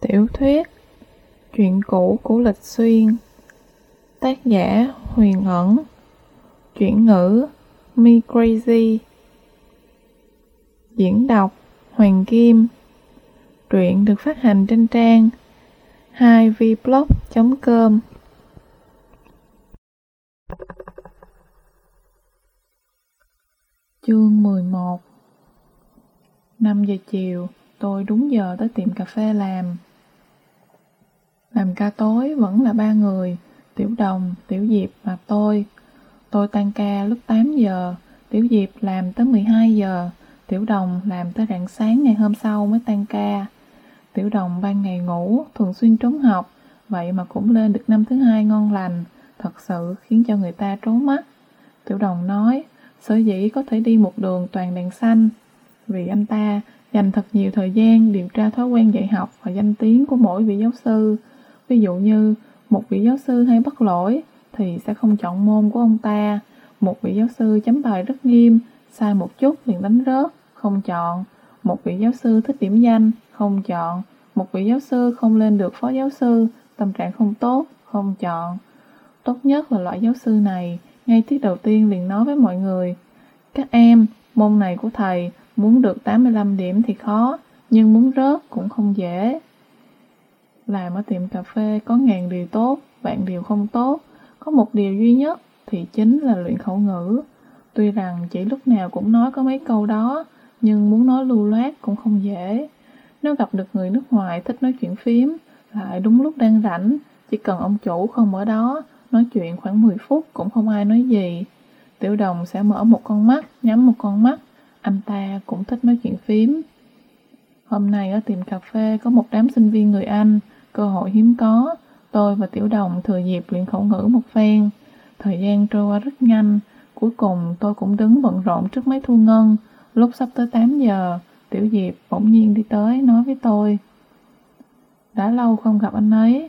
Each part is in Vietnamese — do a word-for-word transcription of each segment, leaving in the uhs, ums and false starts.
Tiểu thuyết Chuyện cũ của Lịch Xuyên. Tác giả Huyền Ẩn. Chuyển ngữ Me Crazy. Diễn đọc Hoàng Kim. Truyện được phát hành trên trang hai v blog chấm com. Chương mười một. Năm giờ chiều, tôi đúng giờ tới tiệm cà phê làm. Làm ca tối vẫn là ba người, Tiểu Đồng, Tiểu Diệp và tôi. Tôi tan ca lúc tám giờ, Tiểu Diệp làm tới mười hai giờ, Tiểu Đồng làm tới rạng sáng ngày hôm sau mới tan ca. Tiểu Đồng ban ngày ngủ, thường xuyên trốn học, vậy mà cũng lên được năm thứ hai ngon lành, thật sự khiến cho người ta trố mắt. Tiểu Đồng nói, sở dĩ có thể đi một đường toàn đèn xanh, vì anh ta dành thật nhiều thời gian điều tra thói quen dạy học và danh tiếng của mỗi vị giáo sư. Ví dụ như, một vị giáo sư hay bắt lỗi thì sẽ không chọn môn của ông ta. Một vị giáo sư chấm bài rất nghiêm, sai một chút liền đánh rớt, không chọn. Một vị giáo sư thích điểm danh, không chọn. Một vị giáo sư không lên được phó giáo sư, tâm trạng không tốt, không chọn. Tốt nhất là loại giáo sư này, ngay tiết đầu tiên liền nói với mọi người: các em, môn này của thầy muốn được tám mươi lăm điểm thì khó, nhưng muốn rớt cũng không dễ. Làm ở tiệm cà phê có ngàn điều tốt, vạn điều không tốt. Có một điều duy nhất thì chính là luyện khẩu ngữ. Tuy rằng chỉ lúc nào cũng nói có mấy câu đó, nhưng muốn nói lưu loát cũng không dễ. Nếu gặp được người nước ngoài thích nói chuyện phím, lại đúng lúc đang rảnh, chỉ cần ông chủ không ở đó, nói chuyện khoảng mười phút cũng không ai nói gì. Tiểu Đồng sẽ mở một con mắt, nhắm một con mắt. Anh ta cũng thích nói chuyện phím. Hôm nay ở tiệm cà phê có một đám sinh viên người Anh, cơ hội hiếm có. Tôi và Tiểu Đồng thừa dịp luyện khẩu ngữ một phen. Thời gian trôi qua rất nhanh. Cuối cùng tôi cũng đứng bận rộn trước máy thu ngân. Lúc sắp tới tám giờ, Tiểu Diệp bỗng nhiên đi tới nói với tôi: đã lâu không gặp anh ấy.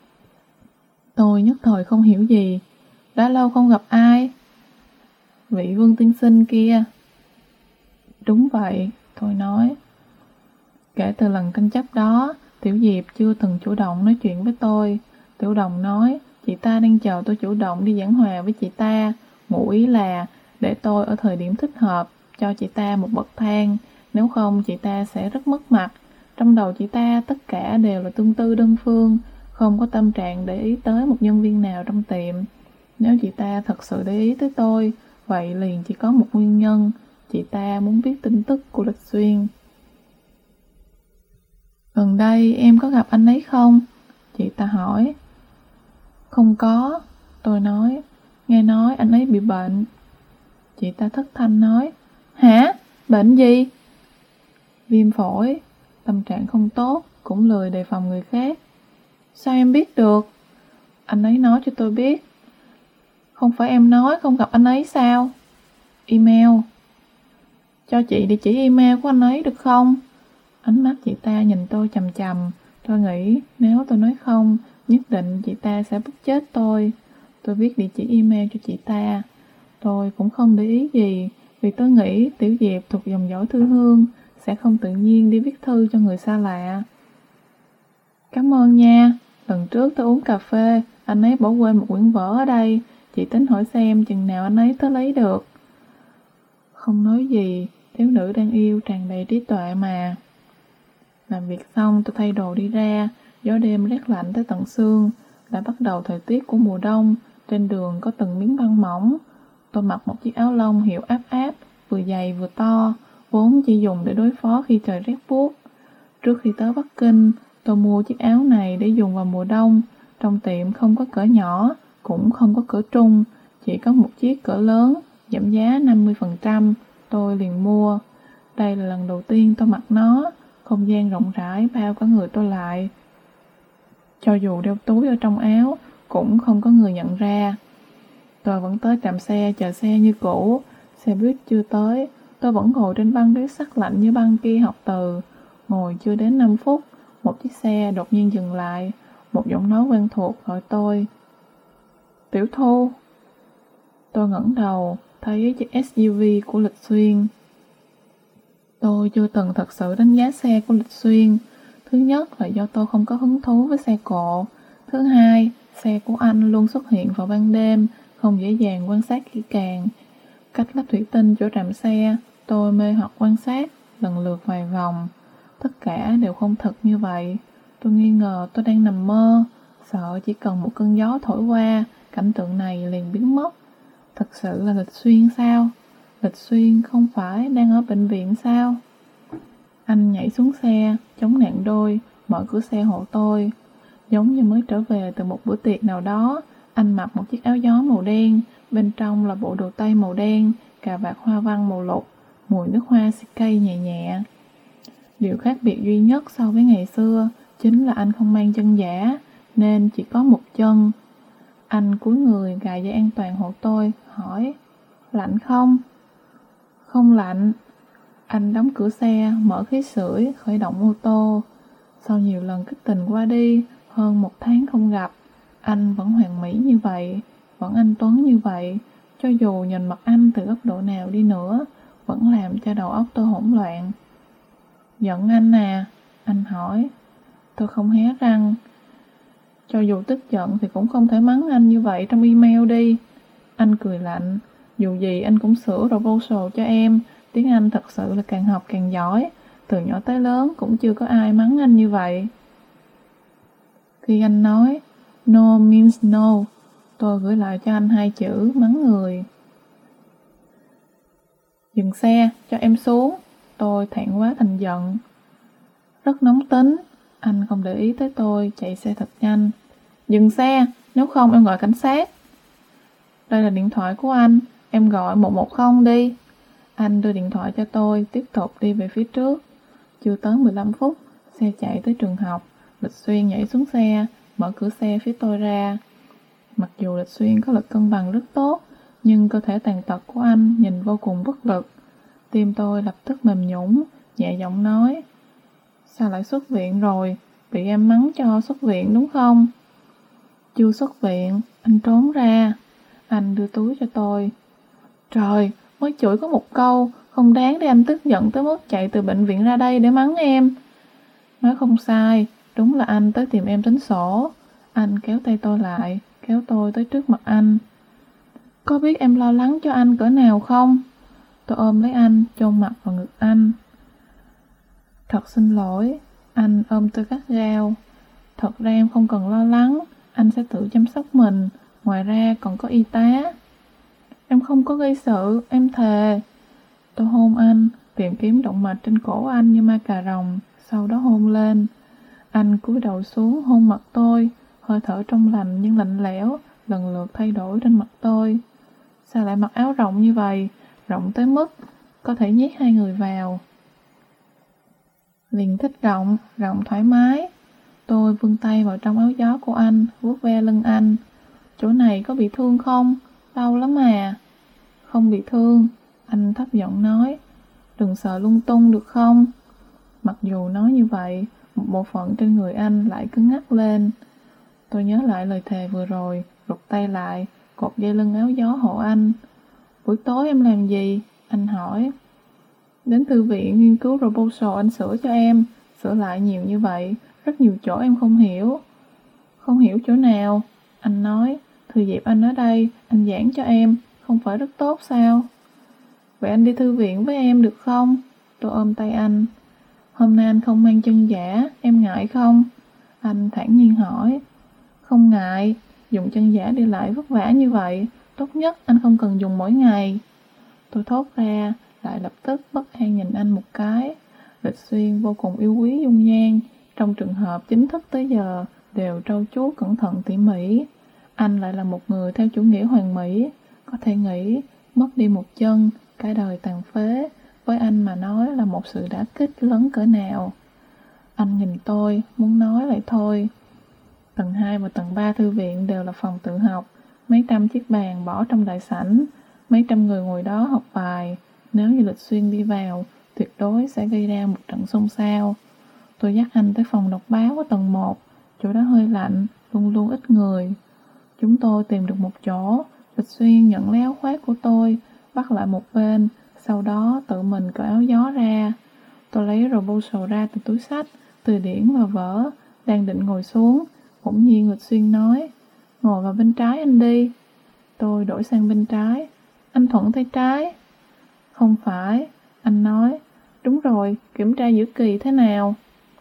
Tôi nhất thời không hiểu gì. Đã lâu không gặp ai? Vị Vương tiên sinh kia. Đúng vậy, tôi nói. Kể từ lần tranh chấp đó, Tiểu Diệp chưa từng chủ động nói chuyện với tôi. Tiểu Đồng nói, chị ta đang chờ tôi chủ động đi giảng hòa với chị ta, ngụ ý là để tôi ở thời điểm thích hợp, cho chị ta một bậc thang, nếu không chị ta sẽ rất mất mặt. Trong đầu chị ta tất cả đều là tương tư đơn phương, không có tâm trạng để ý tới một nhân viên nào trong tiệm. Nếu chị ta thật sự để ý tới tôi, vậy liền chỉ có một nguyên nhân, chị ta muốn biết tin tức của Lịch Xuyên. Gần đây em có gặp anh ấy không? Chị ta hỏi. Không có, tôi nói. Nghe nói anh ấy bị bệnh. Chị ta thất thanh nói. Hả? Bệnh gì? Viêm phổi. Tâm trạng không tốt, cũng lười đề phòng người khác. Sao em biết được? Anh ấy nói cho tôi biết. Không phải em nói không gặp anh ấy sao? Email. Cho chị địa chỉ email của anh ấy được không? Ánh mắt chị ta nhìn tôi chằm chằm. Tôi nghĩ nếu tôi nói không, nhất định chị ta sẽ bức chết tôi. Tôi viết địa chỉ email cho chị ta. Tôi cũng không để ý gì, vì tôi nghĩ Tiểu Diệp thuộc dòng dõi thư hương, sẽ không tự nhiên đi viết thư cho người xa lạ. Cảm ơn nha. Lần trước tôi uống cà phê, anh ấy bỏ quên một quyển vở ở đây. Chị tính hỏi xem chừng nào anh ấy tới lấy được. Không nói gì, thiếu nữ đang yêu tràn đầy trí tuệ mà. Làm việc xong tôi thay đồ đi ra. Gió đêm rét lạnh tới tận xương. Đã bắt đầu thời tiết của mùa đông. Trên đường có từng miếng băng mỏng. Tôi mặc một chiếc áo lông hiệu áp áp, vừa dày vừa to, vốn chỉ dùng để đối phó khi trời rét buốt. Trước khi tới Bắc Kinh, tôi mua chiếc áo này để dùng vào mùa đông. Trong tiệm không có cỡ nhỏ, cũng không có cỡ trung, chỉ có một chiếc cỡ lớn, giảm giá năm mươi phần trăm. Tôi liền mua. Đây là lần đầu tiên tôi mặc nó. Không gian rộng rãi bao cả người tôi lại. Cho dù đeo túi ở trong áo, cũng không có người nhận ra. Tôi vẫn tới trạm xe chờ xe như cũ. Xe buýt chưa tới. Tôi vẫn ngồi trên băng ghế sắt lạnh như băng kia học từ. Ngồi chưa đến năm phút, một chiếc xe đột nhiên dừng lại. Một giọng nói quen thuộc gọi tôi. Tiểu Thu. Tôi ngẩng đầu, thấy chiếc ét u vê của Lịch Xuyên. Tôi chưa từng thật sự đánh giá xe của Lịch Xuyên. Thứ nhất là do tôi không có hứng thú với xe cộ. Thứ hai, xe của anh luôn xuất hiện vào ban đêm, không dễ dàng quan sát kỹ càng. Cách lắp thủy tinh chỗ trạm xe, tôi mê hoặc quan sát, lần lượt vài vòng. Tất cả đều không thật như vậy. Tôi nghi ngờ tôi đang nằm mơ, sợ chỉ cần một cơn gió thổi qua, cảnh tượng này liền biến mất. Thật sự là Lịch Xuyên sao? Lịch Xuyên không phải đang ở bệnh viện sao? Anh nhảy xuống xe, chống nạn đôi, mở cửa xe hộ tôi. Giống như mới trở về từ một bữa tiệc nào đó, anh mặc một chiếc áo gió màu đen, bên trong là bộ đồ tây màu đen, cà vạt hoa văn màu lục, mùi nước hoa xịt cây nhẹ nhẹ. Điều khác biệt duy nhất so với ngày xưa chính là anh không mang chân giả, nên chỉ có một chân. Anh cúi người gài dây an toàn hộ tôi, hỏi, lạnh không? Không lạnh. Anh đóng cửa xe, mở khí sưởi, khởi động ô tô. Sau nhiều lần kích tình qua đi, hơn một tháng không gặp, anh vẫn hoàn mỹ như vậy, vẫn anh tuấn như vậy. Cho dù nhìn mặt anh từ góc độ nào đi nữa, vẫn làm cho đầu óc tôi hỗn loạn. Giận anh à? Anh hỏi. Tôi không hé răng. Cho dù tức giận thì cũng không thể mắng anh như vậy trong email đi. Anh cười lạnh. Dù gì anh cũng sửa proposal cho em. Tiếng Anh thật sự là càng học càng giỏi. Từ nhỏ tới lớn cũng chưa có ai mắng anh như vậy. Khi anh nói no means no, tôi gửi lại cho anh hai chữ mắng người. Dừng xe, cho em xuống. Tôi thẹn quá thành giận. Rất nóng tính. Anh không để ý tới tôi, chạy xe thật nhanh. Dừng xe, nếu không em gọi cảnh sát. Đây là điện thoại của anh, em gọi một một không đi. Anh đưa điện thoại cho tôi, tiếp tục đi về phía trước. Chưa tới mười lăm phút, xe chạy tới trường học. Lịch Xuyên nhảy xuống xe, mở cửa xe phía tôi ra. Mặc dù Lịch Xuyên có lực cân bằng rất tốt, nhưng cơ thể tàn tật của anh nhìn vô cùng bất lực. Tim tôi lập tức mềm nhũn, nhẹ giọng nói, sao lại xuất viện rồi? Bị em mắng cho xuất viện đúng không? Chưa xuất viện, anh trốn ra. Anh đưa túi cho tôi. Trời, mới chửi có một câu, không đáng để anh tức giận tới mức chạy từ bệnh viện ra đây để mắng em. Nói không sai, đúng là anh tới tìm em tính sổ. Anh kéo tay tôi lại, kéo tôi tới trước mặt anh. Có biết em lo lắng cho anh cỡ nào không? Tôi ôm lấy anh, chôn mặt vào ngực anh. Thật xin lỗi. Anh ôm tôi gắt gao. Thật ra em không cần lo lắng, anh sẽ tự chăm sóc mình. Ngoài ra còn có y tá. Em không có gây sự, em thề. Tôi hôn anh, tìm kiếm động mạch trên cổ anh như ma cà rồng, sau đó hôn lên. Anh cúi đầu xuống hôn mặt tôi, hơi thở trong lành nhưng lạnh lẽo, lần lượt thay đổi trên mặt tôi. Sao lại mặc áo rộng như vậy, rộng tới mức có thể nhét hai người vào. Liền thích rộng, rộng thoải mái. Tôi vươn tay vào trong áo gió của anh, vuốt ve lưng anh. Chỗ này có bị thương không? Đau lắm à. Không bị thương. Anh thấp giọng nói. Đừng sợ lung tung được không? Mặc dù nói như vậy, một bộ phận trên người anh lại cứng ngắc lên. Tôi nhớ lại lời thề vừa rồi, rụt tay lại, cột dây lưng áo gió hộ anh. Buổi tối em làm gì? Anh hỏi. Đến thư viện nghiên cứu proposal anh sửa cho em. Sửa lại nhiều như vậy, rất nhiều chỗ em không hiểu. Không hiểu chỗ nào? Anh nói. Thừa dịp anh ở đây, anh giảng cho em, không phải rất tốt sao? Vậy anh đi thư viện với em được không? Tôi ôm tay anh. Hôm nay anh không mang chân giả, em ngại không? Anh thản nhiên hỏi. Không ngại, dùng chân giả đi lại vất vả như vậy, tốt nhất anh không cần dùng mỗi ngày. Tôi thốt ra, lại lập tức bất an nhìn anh một cái. Lịch Xuyên vô cùng yêu quý dung nhan, trong trường hợp chính thức tới giờ đều trau chuốt cẩn thận tỉ mỉ. Anh lại là một người theo chủ nghĩa hoàn mỹ, có thể nghĩ mất đi một chân, cả đời tàn phế, với anh mà nói là một sự đả kích lớn cỡ nào. Anh nhìn tôi, muốn nói lại thôi. Tầng hai và tầng ba thư viện đều là phòng tự học, mấy trăm chiếc bàn bỏ trong đại sảnh, mấy trăm người ngồi đó học bài. Nếu như Lịch Xuyên đi vào, tuyệt đối sẽ gây ra một trận xôn xao. Tôi dắt anh tới phòng đọc báo ở tầng một, chỗ đó hơi lạnh, luôn luôn ít người. Chúng tôi tìm được một chỗ, Lịch Xuyên nhận lấy áo khoác của tôi, bắt lại một bên, sau đó tự mình cởi áo gió ra. Tôi lấy proposal ra từ túi xách, từ điển và vở, đang định ngồi xuống. Bỗng nhiên Lịch Xuyên nói, ngồi vào bên trái anh đi. Tôi đổi sang bên trái. Anh thuận tay trái. Không phải, anh nói. Đúng rồi, kiểm tra giữa kỳ thế nào?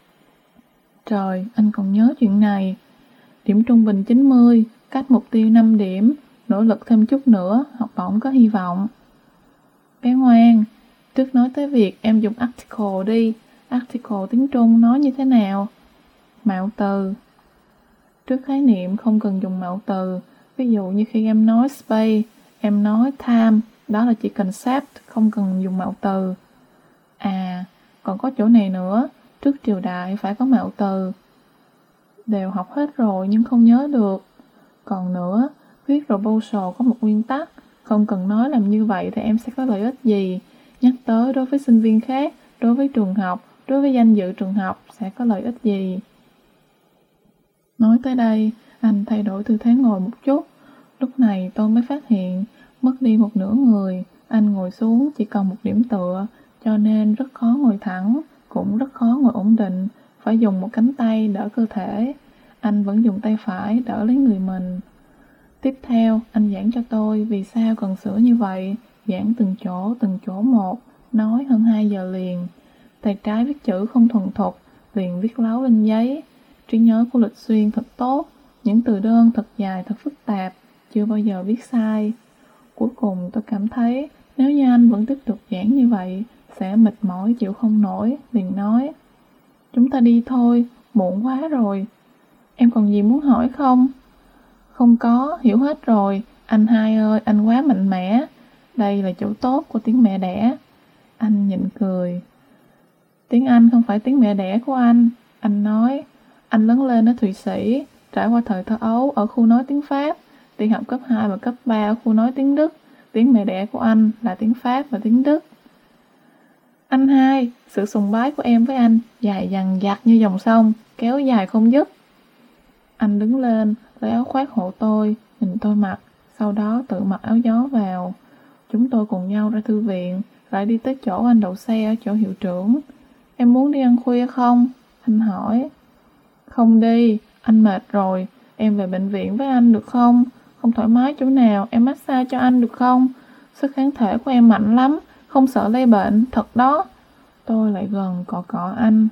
Trời, anh còn nhớ chuyện này. Điểm trung bình chín mươi, cách mục tiêu năm điểm, nỗ lực thêm chút nữa, học bổng có hy vọng. Bé ngoan, trước nói tới việc em dùng article đi. Article tiếng Trung nói như thế nào? Mạo từ. Trước khái niệm không cần dùng mạo từ. Ví dụ như khi em nói space, em nói time, đó là chỉ concept, không cần dùng mạo từ. À, còn có chỗ này nữa, trước triều đại phải có mạo từ. Đều học hết rồi nhưng không nhớ được. Còn nữa, viết proposal có một nguyên tắc, không cần nói làm như vậy thì em sẽ có lợi ích gì. Nhắc tới đối với sinh viên khác, đối với trường học, đối với danh dự trường học sẽ có lợi ích gì. Nói tới đây, anh thay đổi tư thế ngồi một chút. Lúc này tôi mới phát hiện, mất đi một nửa người, anh ngồi xuống chỉ còn một điểm tựa, cho nên rất khó ngồi thẳng, cũng rất khó ngồi ổn định, phải dùng một cánh tay đỡ cơ thể. Anh vẫn dùng tay phải đỡ lấy người mình. Tiếp theo, anh giảng cho tôi vì sao cần sửa như vậy, giảng từng chỗ, từng chỗ một, nói hơn hai giờ liền. Tay trái viết chữ không thuần thục, liền viết láo lên giấy. Trí nhớ của Lịch Xuyên thật tốt, những từ đơn thật dài, thật phức tạp, chưa bao giờ viết sai. Cuối cùng tôi cảm thấy, nếu như anh vẫn tiếp tục giảng như vậy, sẽ mệt mỏi chịu không nổi, liền nói. Chúng ta đi thôi, muộn quá rồi. Em còn gì muốn hỏi không? Không có, hiểu hết rồi. Anh hai ơi, anh quá mạnh mẽ. Đây là chỗ tốt của tiếng mẹ đẻ. Anh nhịn cười. Tiếng Anh không phải tiếng mẹ đẻ của anh. Anh nói, anh lớn lên ở Thụy Sĩ, trải qua thời thơ ấu ở khu nói tiếng Pháp, đi học cấp hai và cấp ba ở khu nói tiếng Đức. Tiếng mẹ đẻ của anh là tiếng Pháp và tiếng Đức. Anh hai, sự sùng bái của em với anh dài dằng dặc như dòng sông, kéo dài không dứt. Anh đứng lên, lấy áo khoác hộ tôi, nhìn tôi mặc, sau đó tự mặc áo gió vào. Chúng tôi cùng nhau ra thư viện, lại đi tới chỗ anh đậu xe ở chỗ hiệu trưởng. Em muốn đi ăn khuya không? Anh hỏi. Không đi, anh mệt rồi, em về bệnh viện với anh được không? Không thoải mái chỗ nào, em massage cho anh được không? Sức kháng thể của em mạnh lắm, không sợ lây bệnh, thật đó. Tôi lại gần cọ cọ anh.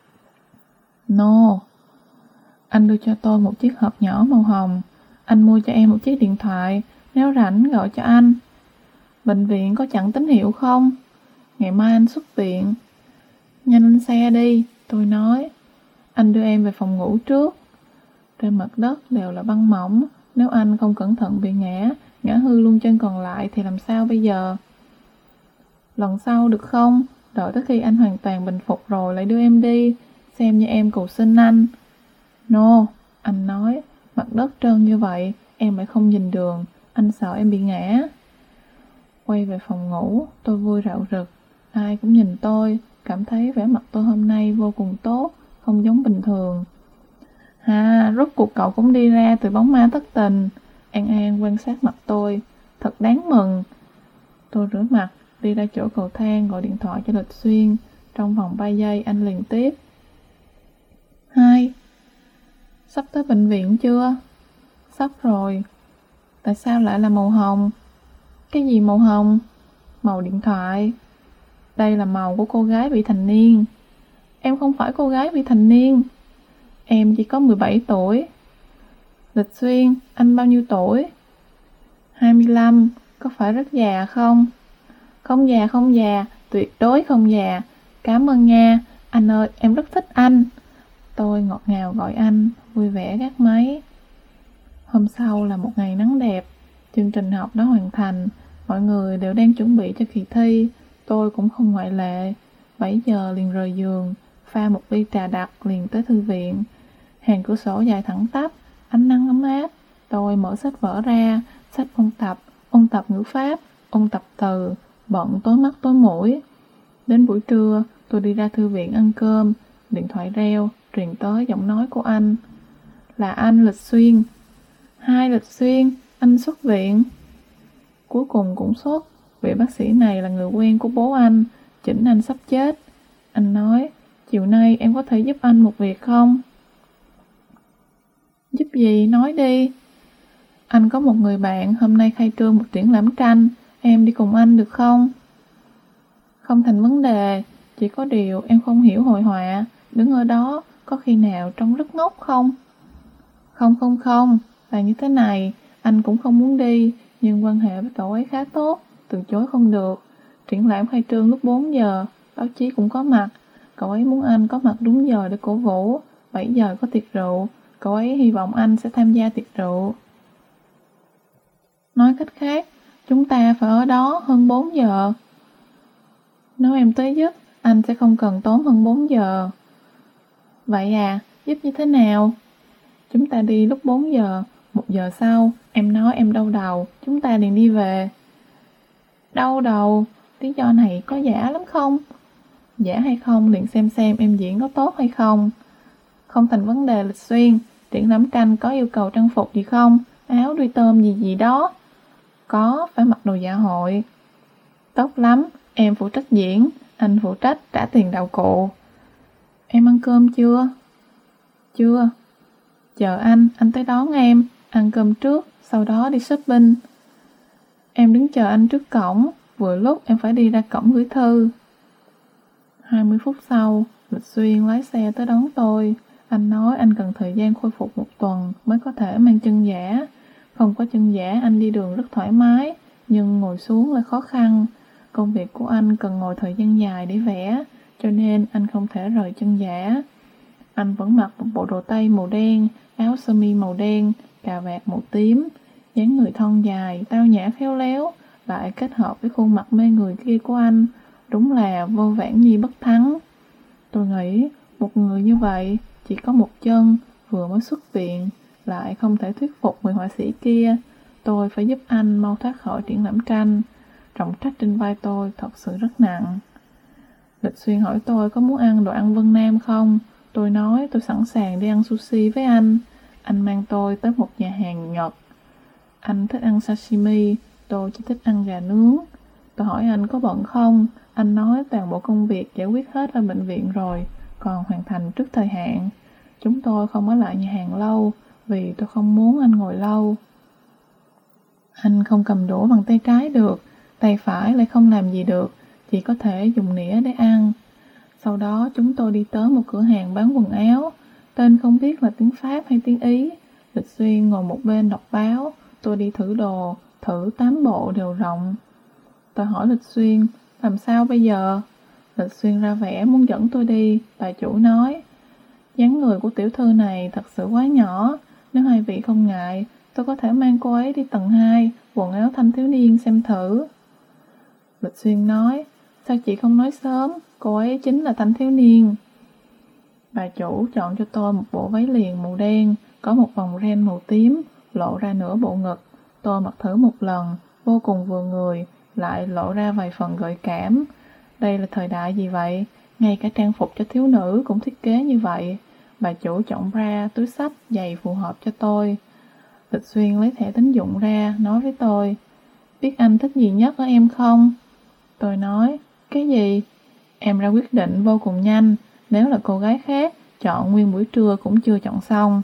No. Anh đưa cho tôi một chiếc hộp nhỏ màu hồng. Anh mua cho em một chiếc điện thoại, nếu rảnh gọi cho anh. Bệnh viện có chặn tín hiệu không? Ngày mai anh xuất viện. Nhanh lên xe đi, tôi nói. Anh đưa em về phòng ngủ trước. Trên mặt đất đều là băng mỏng, nếu anh không cẩn thận bị ngã, ngã hư luôn chân còn lại thì làm sao bây giờ? Lần sau được không? Đợi tới khi anh hoàn toàn bình phục rồi lại đưa em đi, xem như em cầu xin anh. No, anh nói, mặt đất trơn như vậy, em lại không nhìn đường, anh sợ em bị ngã. Quay về phòng ngủ, tôi vui rạo rực, ai cũng nhìn tôi, cảm thấy vẻ mặt tôi hôm nay vô cùng tốt, không giống bình thường. À, rốt cuộc cậu cũng đi ra từ bóng ma thất tình. An An quan sát mặt tôi, thật đáng mừng. Tôi rửa mặt, đi ra chỗ cầu thang gọi điện thoại cho Lịch Xuyên. Trong vòng ba giây anh liền tiếp. Hai, sắp tới bệnh viện chưa? Sắp rồi. Tại sao lại là màu hồng? Cái gì màu hồng? Màu điện thoại. Đây là màu của cô gái vị thành niên. Em không phải cô gái vị thành niên. Em chỉ có mười bảy tuổi. Lịch Xuyên, anh bao nhiêu tuổi? hai mươi lăm, có phải rất già không? Không già không già, tuyệt đối không già. Cảm ơn nha, anh ơi, em rất thích anh. Tôi ngọt ngào gọi anh, vui vẻ gác máy. Hôm sau là một ngày nắng đẹp, chương trình học đã hoàn thành, mọi người đều đang chuẩn bị cho kỳ thi, tôi cũng không ngoại lệ. bảy giờ liền rời giường, pha một ly trà đặc liền tới thư viện. Hàng cửa sổ dài thẳng tắp, ánh nắng ấm áp. Tôi mở sách vở ra, sách ôn tập, ôn tập ngữ pháp, ôn tập từ, bận tối mắt tối mũi. Đến buổi trưa, tôi đi ra thư viện ăn cơm, điện thoại reo, truyền tới giọng nói của anh. Là anh Lịch Xuyên. Hai Lịch Xuyên, anh xuất viện. Cuối cùng cũng xuất, vị bác sĩ này là người quen của bố anh, chỉnh anh sắp chết. Anh nói, Chiều nay em có thể giúp anh một việc không? Giúp gì? Nói đi. Anh có một người bạn hôm nay khai trương một triển lãm tranh, em đi cùng anh được không? Không thành vấn đề, chỉ có điều em không hiểu hội họa, đứng ở đó có khi nào trông rất ngốc không? Không không không, là như thế này, anh cũng không muốn đi, nhưng quan hệ với cậu ấy khá tốt, từ chối không được. Triển lãm khai trương lúc bốn giờ, báo chí cũng có mặt, cậu ấy muốn anh có mặt đúng giờ để cổ vũ, bảy giờ có tiệc rượu, cậu ấy hy vọng anh sẽ tham gia tiệc rượu. Nói cách khác, chúng ta phải ở đó hơn bốn giờ. Nếu em tới giúp, anh sẽ không cần tốn hơn bốn giờ. Vậy à, giúp như thế nào? Chúng ta đi lúc bốn giờ, một giờ sau, em nói em đau đầu, chúng ta liền đi về. Đau đầu, lý do này có giả lắm không? Giả hay không liền xem xem em diễn có tốt hay không. Không thành vấn đề Lịch Xuyên, triển lãm tranh có yêu cầu trang phục gì không? Áo đuôi tôm gì gì đó. Có, phải mặc đồ dạ hội. Tốt lắm, em phụ trách diễn, anh phụ trách trả tiền đạo cụ. Em ăn cơm chưa? Chưa. Chờ anh, anh tới đón em, ăn cơm trước, sau đó đi shopping. Em đứng chờ anh trước cổng, vừa lúc em phải đi ra cổng gửi thư. hai mươi phút sau, Lịch Xuyên lái xe tới đón tôi. Anh nói anh cần thời gian khôi phục một tuần mới có thể mang chân giả. Không có chân giả anh đi đường rất thoải mái, nhưng ngồi xuống lại khó khăn. Công việc của anh cần ngồi thời gian dài để vẽ, cho nên anh không thể rời chân giả. Anh vẫn mặc một bộ đồ tây màu đen, áo sơ mi màu đen, cà vạt màu tím, dáng người thon dài, tao nhã khéo léo, lại kết hợp với khuôn mặt mê người kia của anh, đúng là vô vãn nhi bất thắng. Tôi nghĩ, một người như vậy, chỉ có một chân, vừa mới xuất viện, lại không thể thuyết phục người họa sĩ kia. Tôi phải giúp anh mau thoát khỏi triển lãm tranh. Trọng trách trên vai tôi thật sự rất nặng. Lịch Xuyên hỏi tôi có muốn ăn đồ ăn Vân Nam không? Tôi nói tôi sẵn sàng đi ăn sushi với anh. Anh mang tôi tới một nhà hàng Nhật. Anh thích ăn sashimi, tôi chỉ thích ăn gà nướng. Tôi hỏi anh có bận không? Anh nói toàn bộ công việc giải quyết hết ở bệnh viện rồi, còn hoàn thành trước thời hạn. Chúng tôi không ở lại nhà hàng lâu, vì tôi không muốn anh ngồi lâu. Anh không cầm đũa bằng tay trái được, tay phải lại không làm gì được, chỉ có thể dùng nĩa để ăn. Sau đó chúng tôi đi tới một cửa hàng bán quần áo, tên không biết là tiếng Pháp hay tiếng Ý. Lịch Xuyên ngồi một bên đọc báo, tôi đi thử đồ, thử tám bộ đều rộng. Tôi hỏi Lịch Xuyên, làm sao bây giờ? Lịch Xuyên ra vẻ muốn dẫn tôi đi, bà chủ nói. Dáng người của tiểu thư này thật sự quá nhỏ, nếu hai vị không ngại, tôi có thể mang cô ấy đi tầng hai, quần áo thanh thiếu niên xem thử. Lịch Xuyên nói, sao chị không nói sớm, cô ấy chính là thanh thiếu niên. Bà chủ chọn cho tôi một bộ váy liền màu đen, có một vòng ren màu tím, lộ ra nửa bộ ngực. Tôi mặc thử một lần, vô cùng vừa người, lại lộ ra vài phần gợi cảm. Đây là thời đại gì vậy? Ngay cả trang phục cho thiếu nữ cũng thiết kế như vậy. Bà chủ chọn bra, túi xách, giày phù hợp cho tôi. Lịch Xuyên lấy thẻ tín dụng ra, nói với tôi, biết anh thích gì nhất ở em không? Tôi nói, cái gì? Em ra quyết định vô cùng nhanh, nếu là cô gái khác, chọn nguyên buổi trưa cũng chưa chọn xong.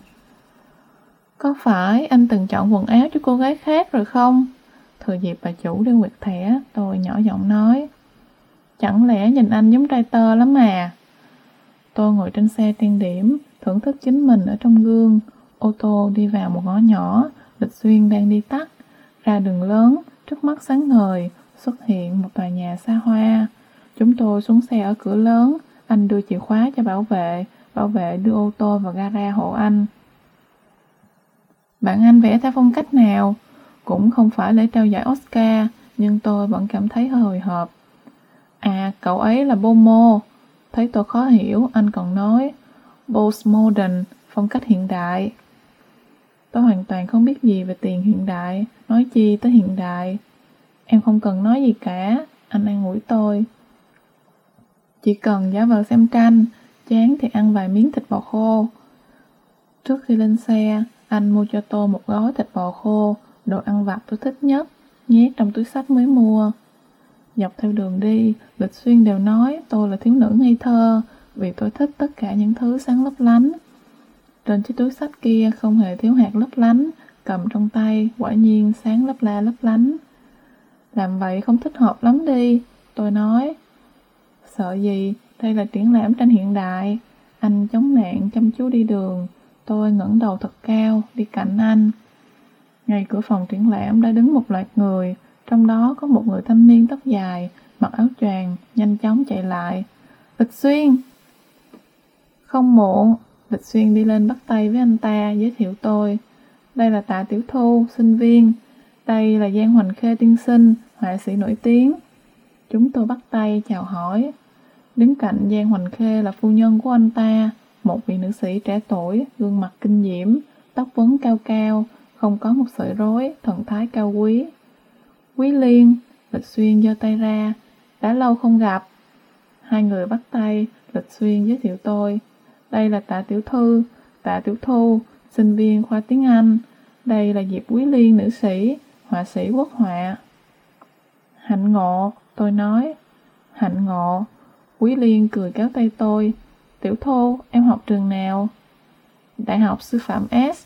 Có phải anh từng chọn quần áo cho cô gái khác rồi không? Thừa dịp bà chủ đi quẹt thẻ, tôi nhỏ giọng nói, chẳng lẽ nhìn anh giống trai tơ lắm à? Tôi ngồi trên xe trang điểm, thưởng thức chính mình ở trong gương. Ô tô đi vào một ngõ nhỏ, Lịch Xuyên đang đi tắt. Ra đường lớn, trước mắt sáng ngời, xuất hiện một tòa nhà xa hoa. Chúng tôi xuống xe ở cửa lớn, anh đưa chìa khóa cho bảo vệ, bảo vệ đưa ô tô vào gara hộ anh. Bạn anh vẽ theo phong cách nào? Cũng không phải lễ trao giải Oscar, nhưng tôi vẫn cảm thấy hơi hồi hộp. À, cậu ấy là Bomo. Thấy tôi khó hiểu, anh còn nói, postmodern, phong cách hiện đại. Tôi hoàn toàn không biết gì về tiền hiện đại, nói chi tới hiện đại. Em không cần nói gì cả, anh an ủi tôi. Chỉ cần giả vờ xem tranh, chán thì ăn vài miếng thịt bò khô. Trước khi lên xe, anh mua cho tôi một gói thịt bò khô, đồ ăn vặt tôi thích nhất, nhét trong túi xách mới mua. Dọc theo đường đi, Lịch Xuyên đều nói tôi là thiếu nữ ngây thơ, vì tôi thích tất cả những thứ sáng lấp lánh. Trên chiếc túi xách kia không hề thiếu hạt lấp lánh, cầm trong tay quả nhiên sáng lấp la lấp lánh. Làm vậy không thích hợp lắm đi, tôi nói. Sợ gì, đây là triển lãm tranh hiện đại. Anh chống nạn chăm chú đi đường, tôi ngẩng đầu thật cao, đi cạnh anh. Ngay cửa phòng triển lãm đã đứng một loạt người, trong đó có một người thanh niên tóc dài, mặc áo choàng, nhanh chóng chạy lại. Lịch Xuyên! Không muộn, Lịch Xuyên đi lên bắt tay với anh ta, giới thiệu tôi. Đây là Tạ Tiểu Thu, sinh viên. Đây là Giang Hoành Khê tiên sinh, họa sĩ nổi tiếng. Chúng tôi bắt tay chào hỏi. Đứng cạnh Giang Hoành Khê là phu nhân của anh ta, một vị nữ sĩ trẻ tuổi, gương mặt kinh diễm, tóc vấn cao cao, không có một sợi rối, thần thái cao quý. Quý Liên, Lịch Xuyên giơ tay ra, đã lâu không gặp. Hai người bắt tay, Lịch Xuyên giới thiệu tôi. Đây là Tạ Tiểu Thư, Tạ Tiểu Thu, sinh viên khoa tiếng Anh. Đây là Diệp Quý Liên nữ sĩ, họa sĩ quốc họa. Hạnh ngộ, tôi nói. Hạnh ngộ. Quý Liên cười kéo tay tôi. Tiểu Thu, em học trường nào? Đại học Sư phạm S.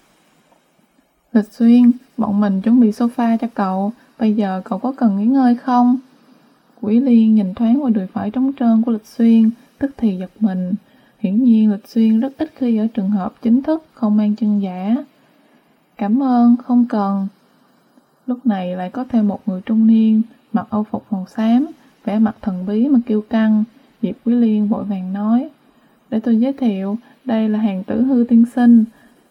Lịch Xuyên, bọn mình chuẩn bị sofa cho cậu. Bây giờ cậu có cần nghỉ ngơi không? Quý Liên nhìn thoáng qua đùi phải trống trơn của Lịch Xuyên, tức thì giật mình. Hiển nhiên Lịch Xuyên rất ít khi ở trường hợp chính thức không mang chân giả. Cảm ơn, không cần. Lúc này lại có thêm một người trung niên, mặc âu phục màu xám, vẻ mặt thần bí mà kiêu căng. Diệp Quý Liên vội vàng nói. Để tôi giới thiệu, đây là Hàn Tử Hư tiên sinh,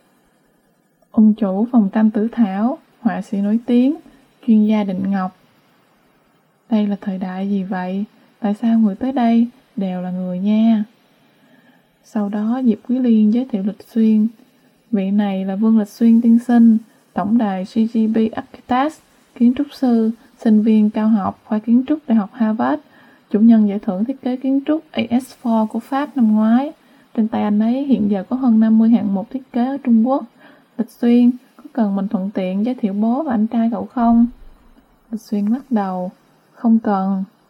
ông chủ phòng tranh Tử Thảo, họa sĩ nổi tiếng, chuyên gia định ngọc. Đây là thời đại gì vậy? Tại sao người tới đây đều là người nha? Sau đó Diệp Quý Liên giới thiệu Lịch Xuyên. Vị này là Vương Lịch Xuyên tiên sinh, tổng đài xê giê bê Architects, kiến trúc sư, sinh viên cao học khoa kiến trúc Đại học Harvard, chủ nhân giải thưởng thiết kế kiến trúc a ét bốn của Pháp năm ngoái. Trên tay anh ấy hiện giờ có hơn năm mươi hạng mục thiết kế ở Trung Quốc. Lịch Xuyên, có cần mình thuận tiện giới thiệu bố và anh trai cậu không? Lịch Xuyên lắc đầu. Không cần.